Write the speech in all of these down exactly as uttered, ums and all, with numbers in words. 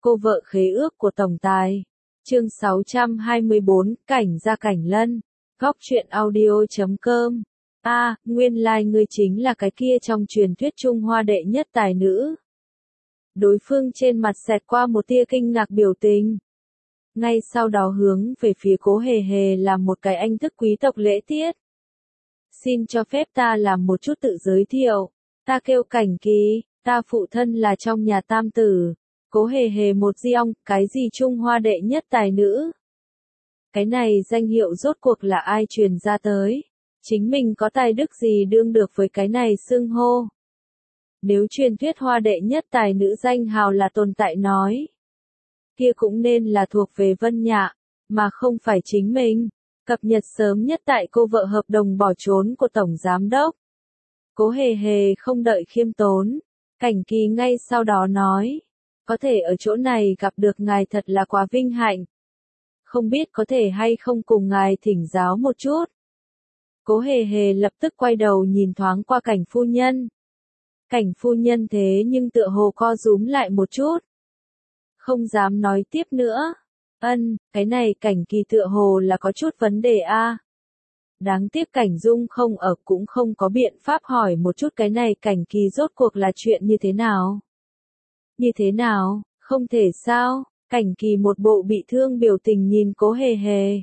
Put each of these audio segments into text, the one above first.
Cô vợ khế ước của tổng tài. Chương sáu trăm hai mươi bốn, cảnh gia cảnh lân. Góc truyện audio chấm com. A, à, nguyên lai like ngươi chính là cái kia trong truyền thuyết Trung Hoa đệ nhất tài nữ. Đối phương trên mặt xẹt qua một tia kinh ngạc biểu tình. Ngay sau đó hướng về phía Cố Hề Hề làm một cái anh thức quý tộc lễ tiết. Xin cho phép ta làm một chút tự giới thiệu. Ta kêu Cảnh Kỳ, ta phụ thân là trong nhà tam tử. Cố Hề Hề một di ong, cái gì Trung Hoa đệ nhất tài nữ. Cái này danh hiệu rốt cuộc là ai truyền ra tới. Chính mình có tài đức gì đương được với cái này xưng hô. Nếu truyền thuyết Hoa đệ nhất tài nữ danh hào là tồn tại nói. Kia cũng nên là thuộc về Vân Nhạ, mà không phải chính mình. Cập nhật sớm nhất tại cô vợ hợp đồng bỏ trốn của Tổng Giám Đốc. Cố Hề Hề không đợi khiêm tốn. Cảnh Kỳ ngay sau đó nói. Có thể ở chỗ này gặp được ngài thật là quá vinh hạnh. Không biết có thể hay không cùng ngài thỉnh giáo một chút. Cố Hề Hề lập tức quay đầu nhìn thoáng qua Cảnh phu nhân. Cảnh phu nhân thế nhưng tựa hồ co rúm lại một chút. Không dám nói tiếp nữa. Ân, cái này Cảnh Kỳ tựa hồ là có chút vấn đề a. À. Đáng tiếc Cảnh Dung không ở cũng không có biện pháp hỏi một chút cái này Cảnh Kỳ rốt cuộc là chuyện như thế nào. Như thế nào, không thể sao, Cảnh Kỳ một bộ bị thương biểu tình nhìn Cố Hề Hề.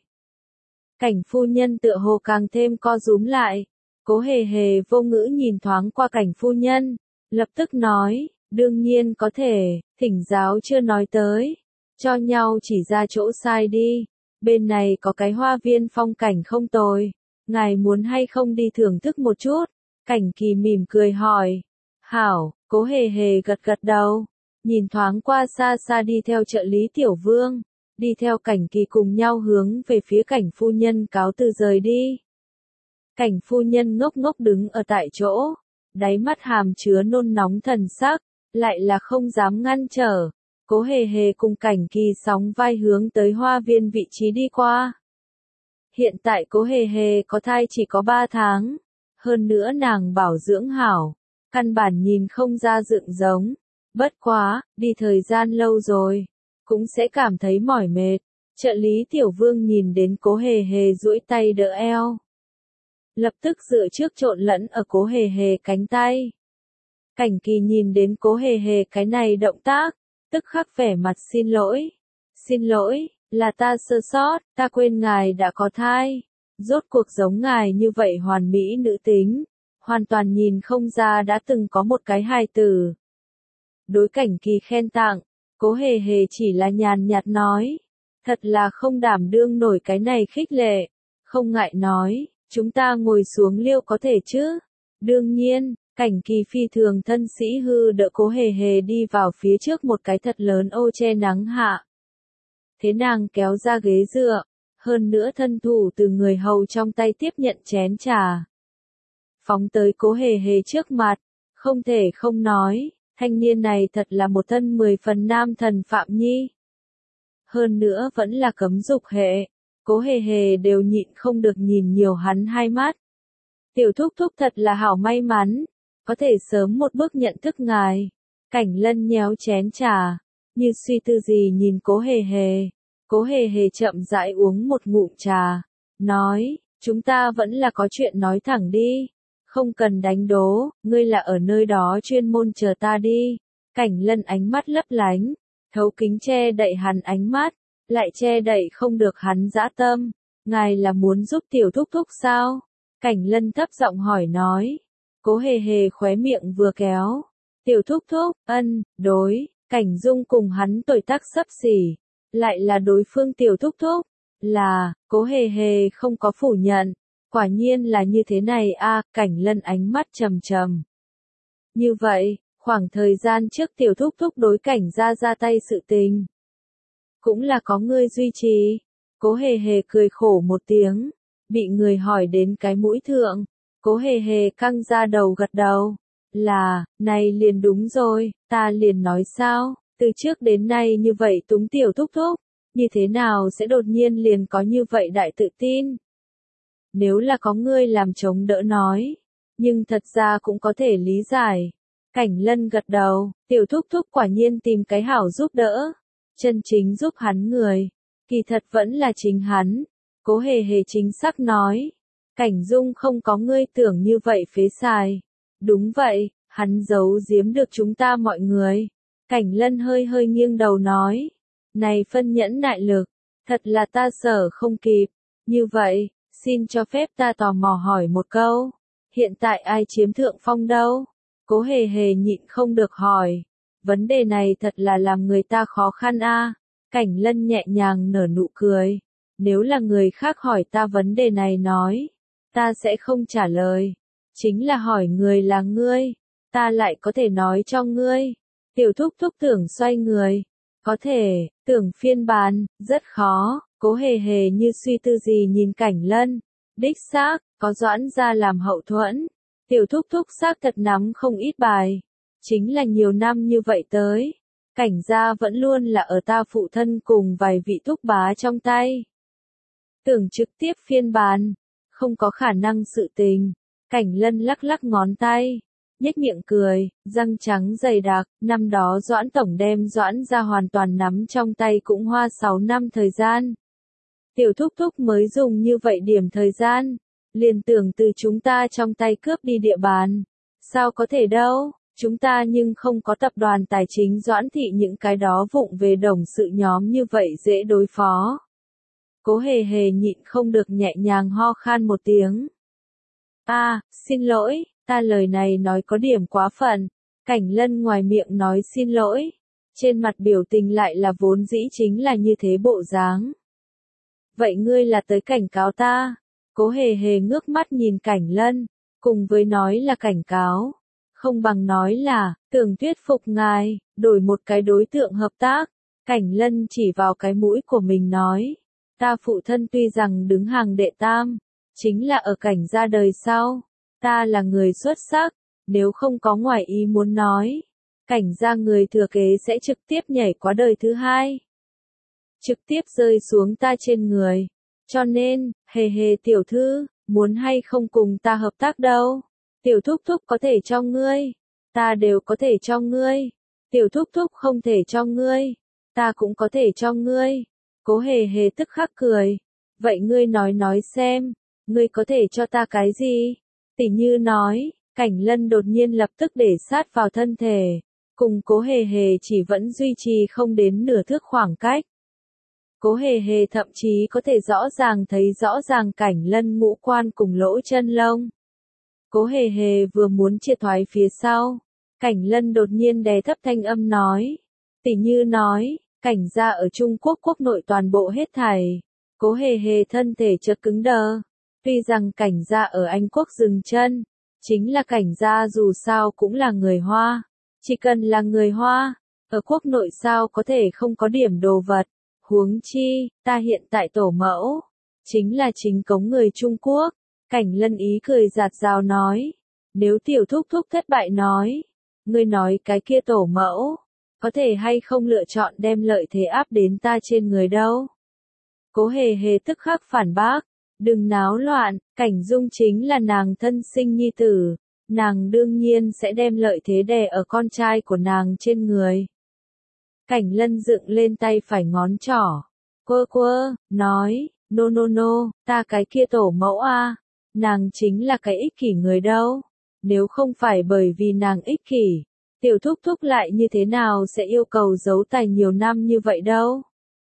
Cảnh phu nhân tựa hồ càng thêm co rúm lại. Cố Hề Hề vô ngữ nhìn thoáng qua Cảnh phu nhân, lập tức nói, đương nhiên có thể, thỉnh giáo chưa nói tới. Cho nhau chỉ ra chỗ sai đi, bên này có cái hoa viên phong cảnh không tồi, ngài muốn hay không đi thưởng thức một chút? Cảnh Kỳ mỉm cười hỏi. Hảo, Cố Hề Hề gật gật đầu, nhìn thoáng qua xa xa đi theo trợ lý Tiểu Vương, đi theo Cảnh Kỳ cùng nhau hướng về phía Cảnh phu nhân cáo từ rời đi. Cảnh phu nhân ngốc ngốc đứng ở tại chỗ, đáy mắt hàm chứa nôn nóng thần sắc, lại là không dám ngăn trở. Cố Hề Hề cùng Cảnh Kỳ sóng vai hướng tới hoa viên vị trí đi qua. Hiện tại Cố Hề Hề có thai chỉ có ba tháng, hơn nữa nàng bảo dưỡng hảo, căn bản nhìn không ra dựng giống. Bất quá, đi thời gian lâu rồi, cũng sẽ cảm thấy mỏi mệt. Trợ lý Tiểu Vương nhìn đến Cố Hề Hề duỗi tay đỡ eo. Lập tức dựa trước trộn lẫn ở Cố Hề Hề cánh tay. Cảnh Kỳ nhìn đến Cố Hề Hề cái này động tác, tức khắc vẻ mặt xin lỗi. Xin lỗi, là ta sơ sót, ta quên ngài đã có thai. Rốt cuộc giống ngài như vậy hoàn mỹ nữ tính, hoàn toàn nhìn không ra đã từng có một cái hài tử. Đối Cảnh Kỳ khen tặng, Cố Hề Hề chỉ là nhàn nhạt nói. Thật là không đảm đương nổi cái này khích lệ. Không ngại nói, chúng ta ngồi xuống liêu có thể chứ? Đương nhiên, Cảnh Kỳ phi thường thân sĩ hư đỡ Cố Hề Hề đi vào phía trước một cái thật lớn ô che nắng hạ. Thế nàng kéo ra ghế dựa, hơn nữa thân thủ từ người hầu trong tay tiếp nhận chén trà. Phóng tới Cố Hề Hề trước mặt, không thể không nói. Thanh niên này thật là một thân mười phần nam thần Phạm Nhi. Hơn nữa vẫn là cấm dục hệ. Cố Hề Hề đều nhịn không được nhìn nhiều hắn hai mắt. Tiểu thúc thúc thật là hảo may mắn. Có thể sớm một bước nhận thức ngài. Cảnh Lân nhéo chén trà. Như suy tư gì nhìn Cố Hề Hề. Cố Hề Hề chậm rãi uống một ngụm trà. Nói, chúng ta vẫn là có chuyện nói thẳng đi. Không cần đánh đố, ngươi là ở nơi đó chuyên môn chờ ta đi. Cảnh Lân ánh mắt lấp lánh, thấu kính che đậy hắn ánh mắt, lại che đậy không được hắn dã tâm. Ngài là muốn giúp tiểu thúc thúc sao? Cảnh Lân thấp giọng hỏi nói. Cố Hề Hề khóe miệng vừa kéo. Tiểu thúc thúc, ân, đối, Cảnh Dung cùng hắn tuổi tác xấp xỉ. Lại là đối phương tiểu thúc thúc. Là, Cố Hề Hề không có phủ nhận. Quả nhiên là như thế này a. À, Cảnh Lân ánh mắt trầm trầm. Như vậy, khoảng thời gian trước tiểu thúc thúc đối Cảnh gia ra tay sự tình. Cũng là có ngươi duy trì. Cố Hề Hề cười khổ một tiếng. Bị người hỏi đến cái mũi thượng. Cố Hề Hề căng ra đầu gật đầu. Là, này liền đúng rồi, ta liền nói sao, từ trước đến nay như vậy túng tiểu thúc thúc. Như thế nào sẽ đột nhiên liền có như vậy đại tự tin. Nếu là có ngươi làm chống đỡ nói, nhưng thật ra cũng có thể lý giải. Cảnh Lân gật đầu, tiểu thúc thúc quả nhiên tìm cái hảo giúp đỡ. chân chính giúp hắn người, kỳ thật vẫn là chính hắn. Cố Hề Hề chính xác nói, Cảnh Dung không có ngươi tưởng như vậy phế xài. Đúng vậy, hắn giấu giếm được chúng ta mọi người. Cảnh Lân hơi hơi nghiêng đầu nói, này phân nhẫn nại lực, thật là ta sở không kịp. Như vậy, xin cho phép ta tò mò hỏi một câu, hiện tại ai chiếm thượng phong đâu? Cố Hề Hề nhịn không được hỏi, vấn đề này thật là làm người ta khó khăn a. Cảnh Lân nhẹ nhàng nở nụ cười, nếu là người khác hỏi ta vấn đề này nói, ta sẽ không trả lời, chính là hỏi người là ngươi, ta lại có thể nói cho ngươi. Tiểu Thúc Thúc tưởng xoay người, có thể, tưởng phiên bản, rất khó. Cố Hề Hề như suy tư gì nhìn Cảnh Lân, đích xác, có Doãn gia làm hậu thuẫn, Tiểu Thúc Thúc xác thật nắm không ít bài, chính là nhiều năm như vậy tới, Cảnh gia vẫn luôn là ở ta phụ thân cùng vài vị thúc bá trong tay. Tưởng trực tiếp phiên bản, không có khả năng sự tình. Cảnh Lân lắc lắc ngón tay, nhếch miệng cười, răng trắng dày đặc, năm đó Doãn tổng đem Doãn gia hoàn toàn nắm trong tay cũng hoa sáu năm thời gian. Tiểu Thúc Thúc mới dùng như vậy điểm thời gian, liền tưởng từ chúng ta trong tay cướp đi địa bàn. Sao có thể đâu, chúng ta nhưng không có tập đoàn tài chính Doãn thị những cái đó vụng về đồng sự nhóm như vậy dễ đối phó. Cố Hề Hề nhịn không được nhẹ nhàng ho khan một tiếng. À, xin lỗi, ta lời này nói có điểm quá phận. Cảnh Lân ngoài miệng nói xin lỗi, trên mặt biểu tình lại là vốn dĩ chính là như thế bộ dáng. Vậy ngươi là tới cảnh cáo ta? Cố Hề Hề ngước mắt nhìn Cảnh Lân, cùng với nói là cảnh cáo, không bằng nói là, tưởng thuyết phục ngài, đổi một cái đối tượng hợp tác. Cảnh Lân chỉ vào cái mũi của mình nói, ta phụ thân tuy rằng đứng hàng đệ tam, chính là ở Cảnh gia đời sau, ta là người xuất sắc, nếu không có ngoài ý muốn nói, Cảnh gia người thừa kế sẽ trực tiếp nhảy qua đời thứ hai, trực tiếp rơi xuống ta trên người. Cho nên, Hề Hề tiểu thư, muốn hay không cùng ta hợp tác đâu? Tiểu Thúc Thúc có thể cho ngươi, ta đều có thể cho ngươi. Tiểu Thúc Thúc không thể cho ngươi, ta cũng có thể cho ngươi. Cố Hề Hề tức khắc cười. Vậy ngươi nói nói xem, ngươi có thể cho ta cái gì? Tỉ như nói, Cảnh Lân đột nhiên lập tức để sát vào thân thể, cùng Cố Hề Hề chỉ vẫn duy trì không đến nửa thước khoảng cách. Cố Hề Hề thậm chí có thể rõ ràng thấy rõ ràng Cảnh Lân ngũ quan cùng lỗ chân lông. Cố Hề Hề vừa muốn triệt thoái phía sau, Cảnh Lân đột nhiên đè thấp thanh âm nói, tỉ như nói, Cảnh gia ở Trung Quốc quốc nội toàn bộ hết thảy. Cố Hề Hề thân thể chợt cứng đờ, tuy rằng Cảnh gia ở Anh quốc dừng chân, chính là Cảnh gia dù sao cũng là người Hoa, chỉ cần là người Hoa, ở quốc nội sao có thể không có điểm đồ vật. Huống chi, ta hiện tại tổ mẫu, chính là chính cống người Trung Quốc. Cảnh Lân ý cười giạt rào nói, nếu Tiểu Thúc Thúc thất bại nói, ngươi nói cái kia tổ mẫu, có thể hay không lựa chọn đem lợi thế áp đến ta trên người đâu. Cố Hề Hề tức khắc phản bác, đừng náo loạn, Cảnh Dung chính là nàng thân sinh nhi tử, nàng đương nhiên sẽ đem lợi thế đè ở con trai của nàng trên người. Cảnh Lân dựng lên tay phải ngón trỏ, quơ quơ, nói, no no no, ta cái kia tổ mẫu a, nàng chính là cái ích kỷ người đâu, nếu không phải bởi vì nàng ích kỷ, Tiểu Thúc Thúc lại như thế nào sẽ yêu cầu giấu tài nhiều năm như vậy đâu.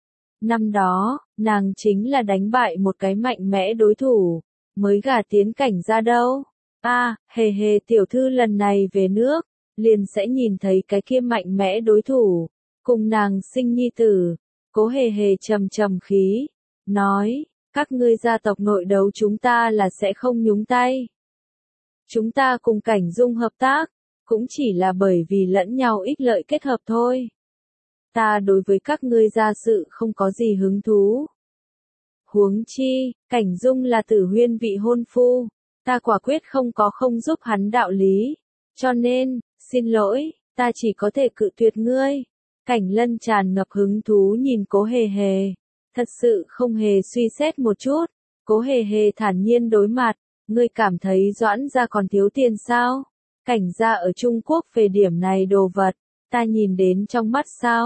Năm đó, nàng chính là đánh bại một cái mạnh mẽ đối thủ, mới gả tiến Cảnh gia đâu. A, Hề Hề tiểu thư lần này về nước, liền sẽ nhìn thấy cái kia mạnh mẽ đối thủ. Cùng nàng sinh nhi tử, Cố Hề Hề trầm trầm khí, nói, các ngươi gia tộc nội đấu chúng ta là sẽ không nhúng tay. Chúng ta cùng Cảnh Dung hợp tác, cũng chỉ là bởi vì lẫn nhau ích lợi kết hợp thôi. Ta đối với các ngươi gia sự không có gì hứng thú. Huống chi, Cảnh Dung là Tử Huyên vị hôn phu, ta quả quyết không có không giúp hắn đạo lý. Cho nên, xin lỗi, ta chỉ có thể cự tuyệt ngươi. Cảnh Lân tràn ngập hứng thú nhìn Cố Hề Hề, thật sự không hề suy xét một chút. Cố Hề Hề thản nhiên đối mặt, ngươi cảm thấy Doãn gia còn thiếu tiền sao? Cảnh gia ở Trung Quốc về điểm này đồ vật, ta nhìn đến trong mắt sao?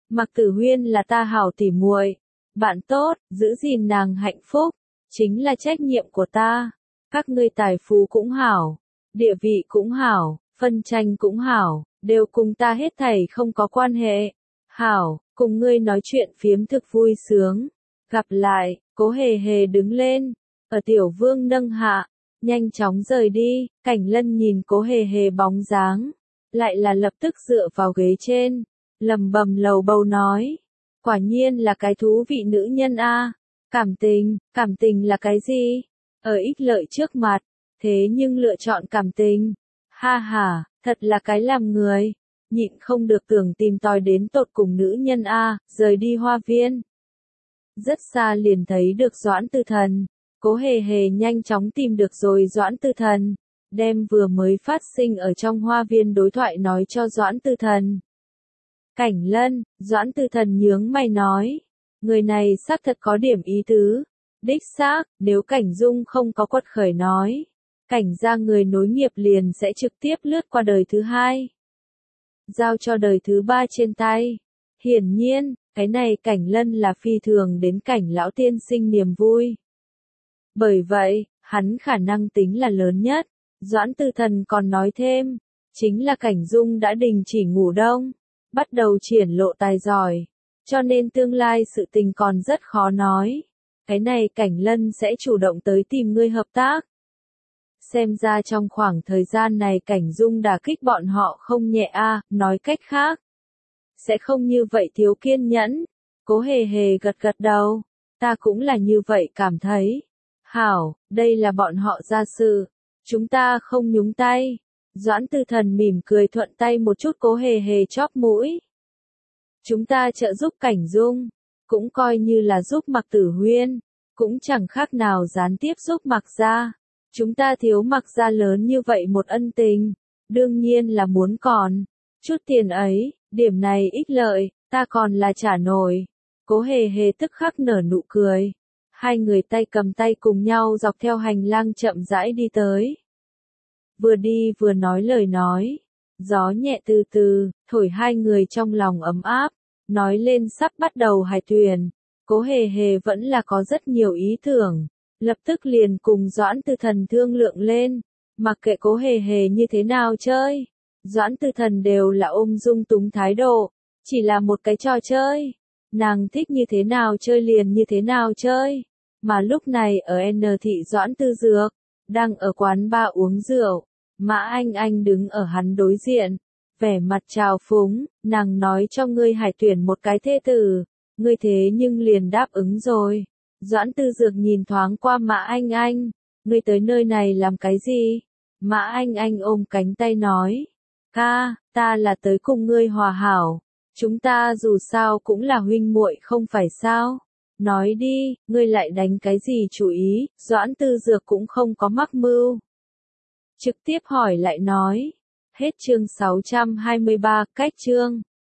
Mạc Tử Huyên là ta hảo tỉ muội, bạn tốt, giữ gìn nàng hạnh phúc, chính là trách nhiệm của ta. Các ngươi tài phú cũng hảo, địa vị cũng hảo, phân tranh cũng hảo, đều cùng ta hết thảy không có quan hệ. Hảo, cùng ngươi nói chuyện phiếm thực vui sướng. Gặp lại, Cố Hề Hề đứng lên, ở Tiểu Vương nâng hạ, nhanh chóng rời đi. Cảnh Lân nhìn Cố Hề Hề bóng dáng, lại là lập tức dựa vào ghế trên, lầm bầm lầu bầu nói, quả nhiên là cái thú vị nữ nhân a. Cảm tình, cảm tình là cái gì? Ở ích lợi trước mặt, thế nhưng lựa chọn cảm tình. Ha ha, thật là cái làm người, nhịn không được tưởng tìm tòi đến tột cùng nữ nhân a, rời đi hoa viên. Rất xa liền thấy được Doãn Tư Thần, Cố Hề Hề nhanh chóng tìm được rồi Doãn Tư Thần, đem vừa mới phát sinh ở trong hoa viên đối thoại nói cho Doãn Tư Thần. Cảnh Lân, Doãn Tư Thần nhướng mày nói, người này xác thật có điểm ý tứ, đích xác, nếu Cảnh Dung không có quật khởi nói, Cảnh gia người nối nghiệp liền sẽ trực tiếp lướt qua đời thứ hai, giao cho đời thứ ba trên tay. Hiển nhiên, cái này Cảnh Lân là phi thường đến Cảnh lão tiên sinh niềm vui. Bởi vậy, hắn khả năng tính là lớn nhất. Doãn Tư Thần còn nói thêm, chính là Cảnh Dung đã đình chỉ ngủ đông, bắt đầu triển lộ tài giỏi, cho nên tương lai sự tình còn rất khó nói. Cái này Cảnh Lân sẽ chủ động tới tìm ngươi hợp tác. Xem ra trong khoảng thời gian này Cảnh Dung đả kích bọn họ không nhẹ a, nói cách khác, sẽ không như vậy thiếu kiên nhẫn. Cố Hề Hề gật gật đầu, ta cũng là như vậy cảm thấy. Hảo, đây là bọn họ ra sự, chúng ta không nhúng tay. Doãn Tư Thần mỉm cười thuận tay một chút Cố Hề Hề chóp mũi. Chúng ta trợ giúp Cảnh Dung, cũng coi như là giúp Mạc Tử Huyên, cũng chẳng khác nào gián tiếp giúp Mạc gia. Chúng ta thiếu Mạc gia lớn như vậy một ân tình, đương nhiên là muốn còn chút tiền ấy, điểm này ích lợi, ta còn là trả nổi. Cố Hề Hề tức khắc nở nụ cười. Hai người tay cầm tay cùng nhau dọc theo hành lang chậm rãi đi tới. Vừa đi vừa nói lời nói, gió nhẹ từ từ, thổi hai người trong lòng ấm áp, nói lên sắp bắt đầu hải thuyền. Cố Hề Hề vẫn là có rất nhiều ý tưởng, lập tức liền cùng Doãn Tư Thần thương lượng lên, mặc kệ Cố Hề Hề như thế nào chơi, Doãn Tư Thần đều là ôm dung túng thái độ, chỉ là một cái trò chơi, nàng thích như thế nào chơi liền như thế nào chơi. Mà lúc này ở N thị Doãn Tư Dược, đang ở quán bar uống rượu, Mã Anh Anh đứng ở hắn đối diện, vẻ mặt trào phúng, nàng nói cho ngươi hải tuyển một cái thê tử, ngươi thế nhưng liền đáp ứng rồi. Doãn Tư Dược nhìn thoáng qua Mã Anh Anh, ngươi tới nơi này làm cái gì? Mã Anh Anh ôm cánh tay nói, ca, ta là tới cùng ngươi hòa hảo, chúng ta dù sao cũng là huynh muội không phải sao? Nói đi, ngươi lại đánh cái gì chủ ý? Doãn Tư Dược cũng không có mắc mưu, trực tiếp hỏi lại nói. Hết chương sáu trăm hai mươi ba, cách chương.